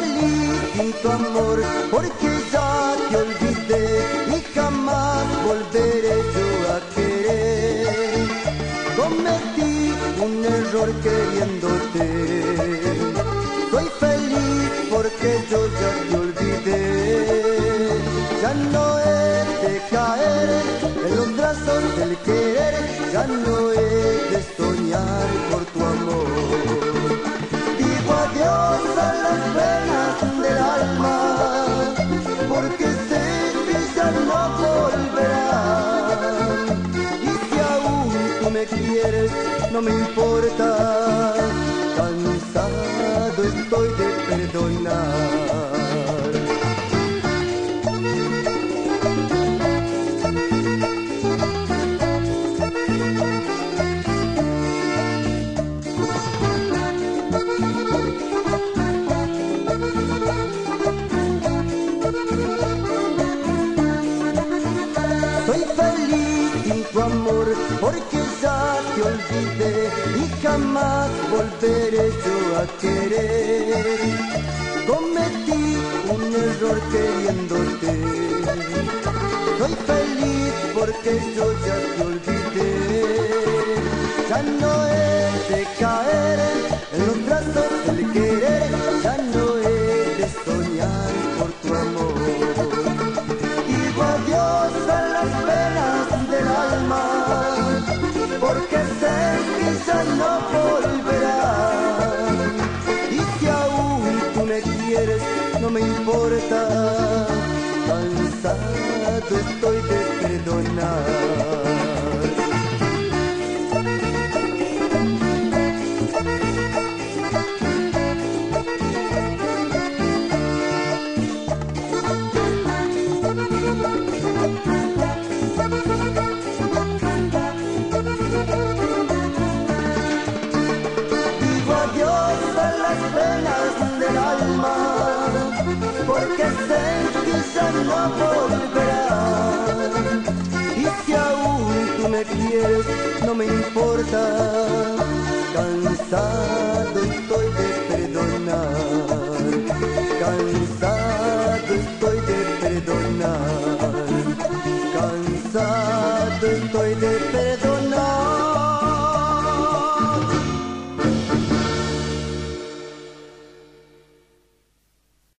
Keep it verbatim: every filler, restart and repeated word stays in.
feliz sin tu amor, porque ya te olvidé y jamás volveré yo a querer. Cometí un error queriéndote, soy feliz porque yo ya te olvidé. Ya no he de caer en los brazos del querer, ya no he de soñar por tu amor. Digo adiós a las penas del alma, porque sé que ya no volverán. Y si aún tú me quieres, no me importa, cansado estoy de perdonar. Soy feliz sin tu amor, porque ya te olvidé y jamás volveré yo a querer. Cometí un error queriéndote, soy feliz porque yo ya te olvidé. Ya no he de caer en los brazos del querer, ya no he de soñar por tu amor. Digo adiós a las penas del alma, porque sé que ya no volverán. Y si aún tú me quieres, no me importa, cansado estoy de perdonar. Digo adiós a las penas del alma, porque sé que ya no volverán. Y si aún tú me quieres, no me importa, cansado